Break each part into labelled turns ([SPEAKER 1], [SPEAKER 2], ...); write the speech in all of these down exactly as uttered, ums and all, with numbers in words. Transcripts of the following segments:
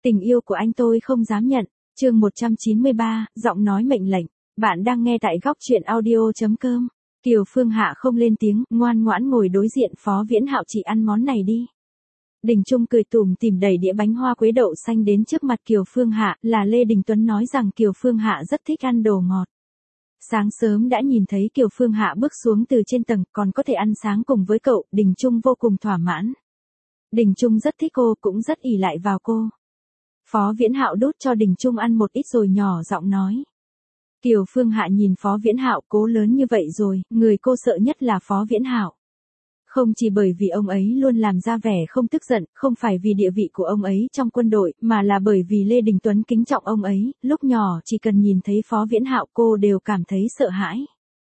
[SPEAKER 1] Tình yêu của anh tôi không dám nhận. Chương một trăm chín mươi ba, giọng nói mệnh lệnh. Bạn đang nghe tại góc truyện audio chấm com. Kiều Phương Hạ không lên tiếng, ngoan ngoãn ngồi đối diện Phó Viễn Hạo. Chị ăn món này đi. Đình Trung cười tủm tỉm đẩy đĩa bánh hoa quế đậu xanh đến trước mặt Kiều Phương Hạ, là Lê Đình Tuấn nói rằng Kiều Phương Hạ rất thích ăn đồ ngọt. Sáng sớm đã nhìn thấy Kiều Phương Hạ bước xuống từ trên tầng, còn có thể ăn sáng cùng với cậu, Đình Trung vô cùng thỏa mãn. Đình Trung rất thích cô, cũng rất ỷ lại vào cô. Phó Viễn Hạo đút cho Đình Trung ăn một ít rồi nhỏ giọng nói. Kiều Phương Hạ nhìn Phó Viễn Hạo, cố lớn như vậy rồi, người cô sợ nhất là Phó Viễn Hạo. Không chỉ bởi vì ông ấy luôn làm ra vẻ không tức giận, không phải vì địa vị của ông ấy trong quân đội, mà là bởi vì Lê Đình Tuấn kính trọng ông ấy, lúc nhỏ chỉ cần nhìn thấy Phó Viễn Hạo cô đều cảm thấy sợ hãi.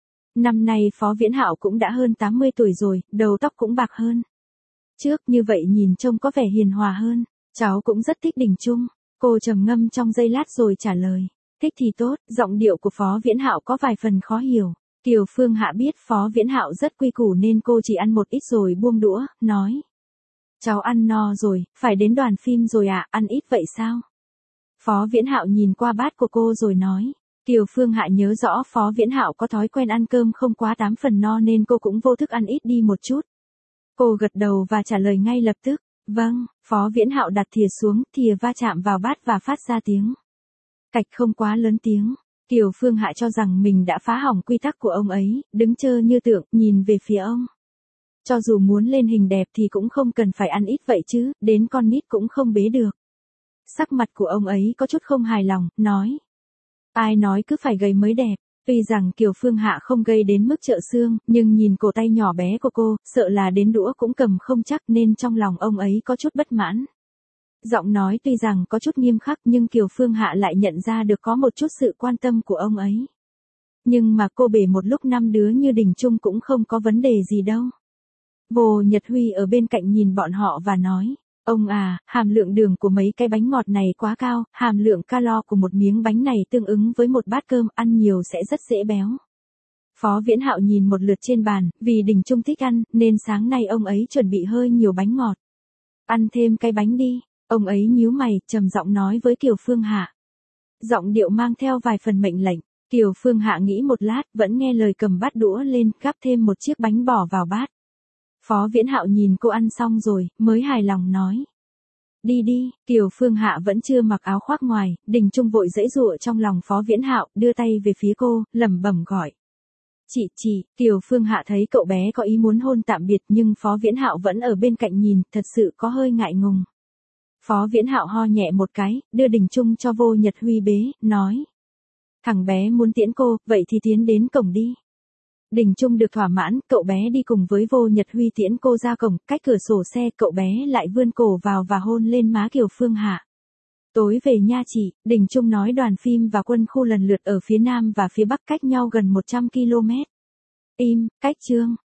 [SPEAKER 1] Năm nay Phó Viễn Hạo cũng đã hơn tám mươi tuổi rồi, đầu tóc cũng bạc hơn. Trước như vậy nhìn trông có vẻ hiền hòa hơn. Cháu cũng rất thích Đình Trung. Cô trầm ngâm trong giây lát rồi trả lời. Thích thì tốt, giọng điệu của Phó Viễn Hạo có vài phần khó hiểu. Kiều Phương Hạ biết Phó Viễn Hạo rất quy củ nên cô chỉ ăn một ít rồi buông đũa, nói. Cháu ăn no rồi, phải đến đoàn phim rồi à, ăn ít vậy sao? Phó Viễn Hạo nhìn qua bát của cô rồi nói. Kiều Phương Hạ nhớ rõ Phó Viễn Hạo có thói quen ăn cơm không quá tám phần no nên cô cũng vô thức ăn ít đi một chút. Cô gật đầu và trả lời ngay lập tức. Vâng, Phó Viễn Hạo đặt thìa xuống, thìa va chạm vào bát và phát ra tiếng. Cạch không quá lớn tiếng. Kiều Phương Hạ cho rằng mình đã phá hỏng quy tắc của ông ấy, đứng chơ như tượng, nhìn về phía ông. Cho dù muốn lên hình đẹp thì cũng không cần phải ăn ít vậy chứ, đến con nít cũng không bế được. Sắc mặt của ông ấy có chút không hài lòng, nói. Ai nói cứ phải gầy mới đẹp. Tuy rằng Kiều Phương Hạ không gây đến mức trợ xương, nhưng nhìn cổ tay nhỏ bé của cô, sợ là đến đũa cũng cầm không chắc nên trong lòng ông ấy có chút bất mãn. Giọng nói tuy rằng có chút nghiêm khắc nhưng Kiều Phương Hạ lại nhận ra được có một chút sự quan tâm của ông ấy. Nhưng mà cô bể một lúc năm đứa như Đình Trung cũng không có vấn đề gì đâu. Vô Nhật Huy ở bên cạnh nhìn bọn họ và nói. Ông à, hàm lượng đường của mấy cái bánh ngọt này quá cao, hàm lượng calo của một miếng bánh này tương ứng với một bát cơm, ăn nhiều sẽ rất dễ béo. Phó Viễn Hạo nhìn một lượt trên bàn, vì Đình Trung thích ăn, nên sáng nay ông ấy chuẩn bị hơi nhiều bánh ngọt. Ăn thêm cái bánh đi, ông ấy nhíu mày, trầm giọng nói với Kiều Phương Hạ. Giọng điệu mang theo vài phần mệnh lệnh, Kiều Phương Hạ nghĩ một lát, vẫn nghe lời cầm bát đũa lên, gắp thêm một chiếc bánh bỏ vào bát. Phó Viễn Hạo nhìn cô ăn xong rồi, mới hài lòng nói. Đi đi, Kiều Phương Hạ vẫn chưa mặc áo khoác ngoài, Đình Trung vội giãy giụa trong lòng Phó Viễn Hạo, đưa tay về phía cô, lẩm bẩm gọi. Chị chị, Kiều Phương Hạ thấy cậu bé có ý muốn hôn tạm biệt nhưng Phó Viễn Hạo vẫn ở bên cạnh nhìn, thật sự có hơi ngại ngùng. Phó Viễn Hạo ho nhẹ một cái, đưa Đình Trung cho Vô Nhật Huy bế, nói. Thằng bé muốn tiễn cô, vậy thì tiến đến cổng đi. Đình Trung được thỏa mãn, cậu bé đi cùng với Vô Nhật Huy tiễn cô ra cổng, cách cửa sổ xe, cậu bé lại vươn cổ vào và hôn lên má Kiều Phương Hạ. Tối về nha chị, Đình Trung nói đoàn phim và quân khu lần lượt ở phía Nam và phía Bắc cách nhau gần một trăm ki lô mét. Im, cách chương.